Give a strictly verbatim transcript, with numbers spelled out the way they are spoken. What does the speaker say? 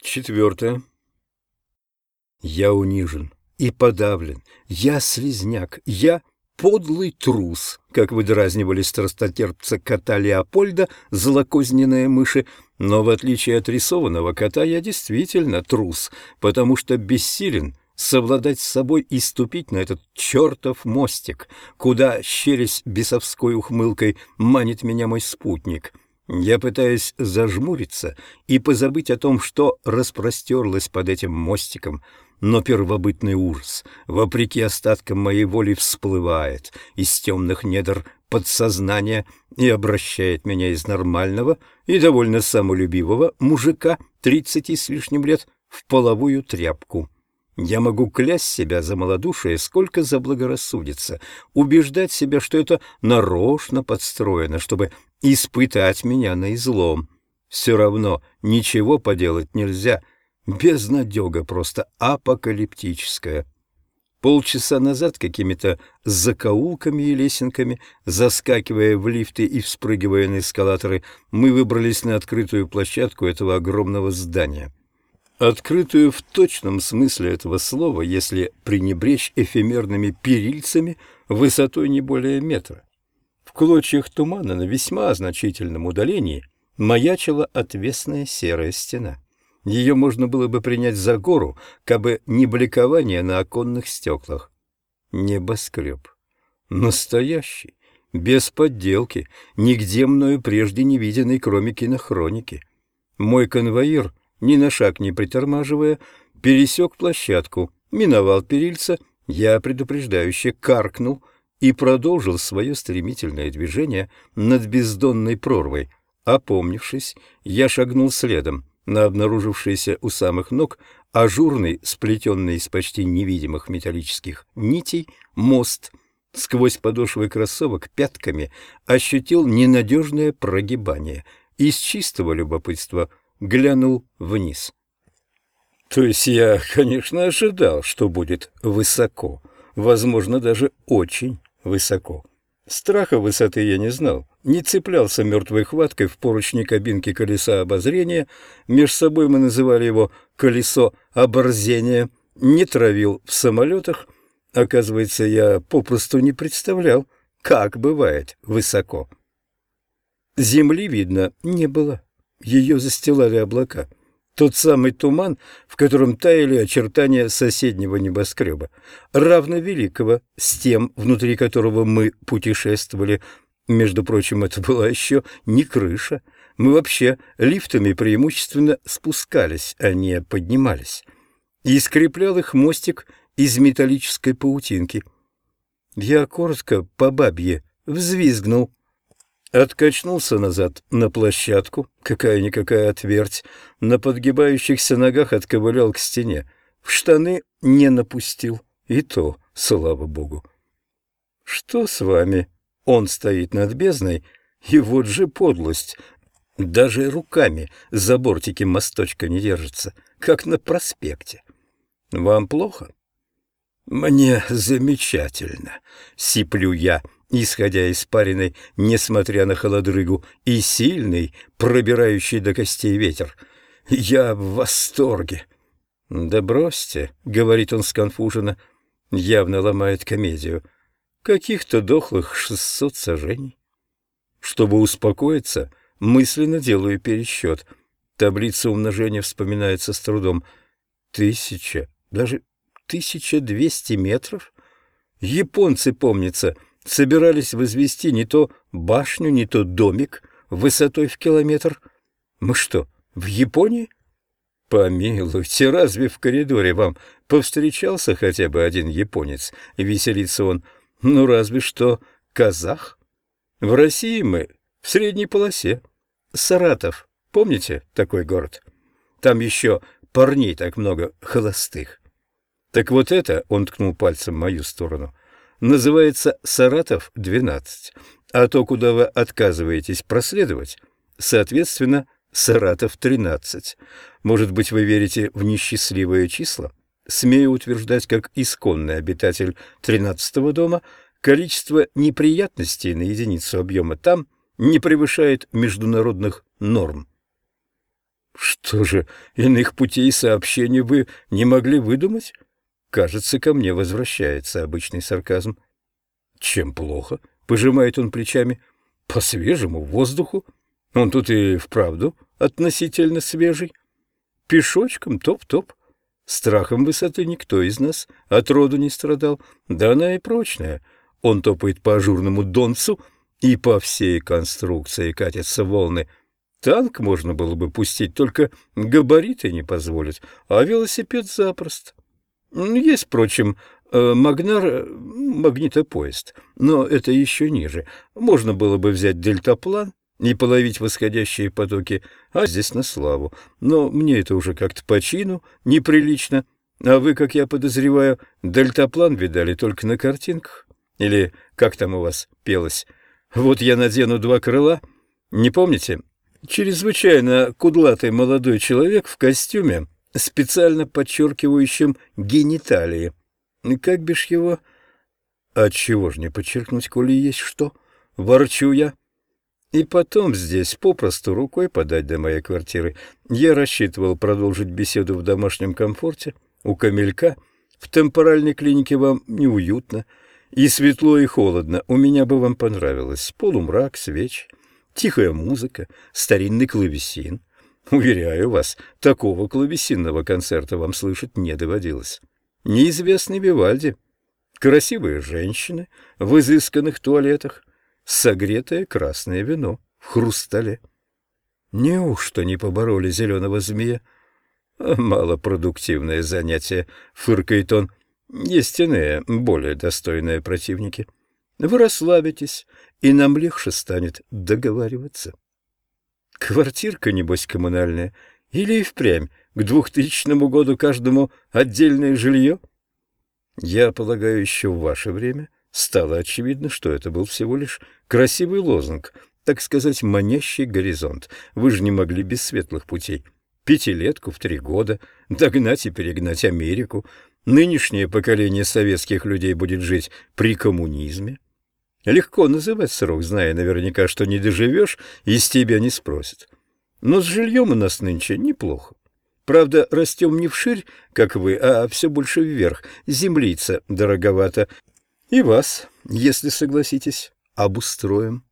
Четвертое. Я унижен и подавлен, я слизняк, я подлый трус, как выдразнивали страстотерпца кота Леопольда злокозненные мыши, но в отличие от рисованного кота я действительно трус, потому что бессилен совладать с собой и ступить на этот чертов мостик, куда, щерясь бесовской ухмылкой, манит меня мой спутник. Я пытаюсь зажмуриться и позабыть о том, что распростерлось под этим мостиком, но первобытный ужас, вопреки остаткам моей воли, всплывает из темных недр подсознания и обращает меня из нормального и довольно самолюбивого мужика тридцати с лишним лет в половую тряпку. Я могу клясть себя за малодушие, сколько заблагорассудится, убеждать себя, что это нарочно подстроено, чтобы испытать меня на излом. Все равно ничего поделать нельзя. Безнадега просто апокалиптическая. Полчаса назад какими-то закоулками и лесенками, заскакивая в лифты и вспрыгивая на эскалаторы, мы выбрались на открытую площадку этого огромного здания. Открытую в точном смысле этого слова, если пренебречь эфемерными перильцами высотой не более метра. В клочьях тумана на весьма значительном удалении маячила отвесная серая стена. Ее можно было бы принять за гору, кабы не бликование на оконных стеклах. Небоскреб. Настоящий, без подделки, нигде мною прежде не виденный, кроме кинохроники. Мой конвоир, ни на шаг не притормаживая, пересек площадку, миновал перильца, я предупреждающе каркнул и продолжил свое стремительное движение над бездонной прорвой. Опомнившись, я шагнул следом на обнаружившийся у самых ног ажурный, сплетенный из почти невидимых металлических нитей, мост. Сквозь подошвы кроссовок пятками ощутил ненадежное прогибание. Из чистого любопытства глянул вниз. То есть я, конечно, ожидал, что будет высоко, возможно, даже очень высоко. Страха высоты я не знал, не цеплялся мертвой хваткой в поручни кабинки колеса обозрения, меж собой мы называли его «колесо оборзения», не травил в самолетах. Оказывается, я попросту не представлял, как бывает высоко. Земли, видно, не было. Ее застилали облака. Тот самый туман, в котором таяли очертания соседнего небоскреба, равновеликого с тем, внутри которого мы путешествовали. Между прочим, это была еще не крыша. Мы вообще лифтами преимущественно спускались, а не поднимались. И скреплял их мостик из металлической паутинки. Я коротко по бабье взвизгнул. Откачнулся назад на площадку, какая-никакая отверть, на подгибающихся ногах отковылял к стене. В штаны не напустил, и то, слава богу. Что с вами? Он стоит над бездной, и вот же подлость. Даже руками за бортики мосточка не держится, как на проспекте. Вам плохо? Мне замечательно, сиплю я, исходя испаренной, несмотря на холодрыгу, и сильный, пробирающий до костей ветер. Я в восторге. — Да бросьте, — говорит он сконфуженно, явно ломает комедию. Каких-то дохлых шестьсот сажений. Чтобы успокоиться, мысленно делаю пересчет. Таблица умножения вспоминается с трудом. Тысяча, даже тысяча двести метров? Японцы, помнится, собирались возвести не то башню, не то домик высотой в километр. Мы что, в Японии? Помилуйте, разве в коридоре вам повстречался хотя бы один японец? Веселится он. Ну, разве что казах. В России мы в средней полосе. Саратов, помните такой город? Там еще парней так много холостых. Так вот это, он ткнул пальцем в мою сторону, называется Саратов-двенадцать, а то, куда вы отказываетесь проследовать, соответственно, Саратов-тринадцать. Может быть, вы верите в несчастливые числа? Смею утверждать, как исконный обитатель тринадцатого дома, количество неприятностей на единицу объема там не превышает международных норм. Что же, иных путей сообщения вы не могли выдумать? Кажется, ко мне возвращается обычный сарказм. Чем плохо? Пожимает он плечами. По свежему воздуху. Он тут и вправду относительно свежий. Пешочком топ-топ. Страхом высоты никто из нас отроду не страдал. Да она и прочная. Он топает по ажурному донцу, и по всей конструкции катятся волны. Танк можно было бы пустить, только габариты не позволят, а велосипед запросто. Есть, впрочем, Магнар, магнитопоезд, но это еще ниже. Можно было бы взять дельтаплан и половить восходящие потоки, а здесь на славу. Но мне это уже как-то по чину, неприлично. А вы, как я подозреваю, дельтаплан видали только на картинках? Или как там у вас пелось? Вот я надену два крыла. Не помните? Чрезвычайно кудлатый молодой человек в костюме, специально подчеркивающим гениталии. Как бишь его? Отчего ж не подчеркнуть, коли есть что? Ворчу я. И потом здесь попросту рукой подать до моей квартиры. Я рассчитывал продолжить беседу в домашнем комфорте, у камелька. В темпоральной клинике вам неуютно. И светло, и холодно. У меня бы вам понравилось. Полумрак, свечи, тихая музыка, старинный клавесин. Уверяю вас, такого клавесинного концерта вам слышать не доводилось. Неизвестный Вивальди. Красивые женщины в изысканных туалетах. Согретое красное вино в хрустале. Неужто не побороли зеленого змея? Малопродуктивное занятие, фыркает он. Есть иные, более достойные противники. Вы расслабитесь, и нам легче станет договариваться. Квартирка, небось, коммунальная, или и впрямь к двухтысячному году каждому отдельное жилье? Я полагаю, еще в ваше время стало очевидно, что это был всего лишь красивый лозунг, так сказать, манящий горизонт. Вы же не могли без светлых путей. Пятилетку в три года, догнать и перегнать Америку. Нынешнее поколение советских людей будет жить при коммунизме. Легко называть срок, зная наверняка, что не доживешь, и с тебя не спросят. Но с жильем у нас нынче неплохо. Правда, растем не вширь, как вы, а все больше вверх. Землица дороговато. И вас, если согласитесь, обустроим.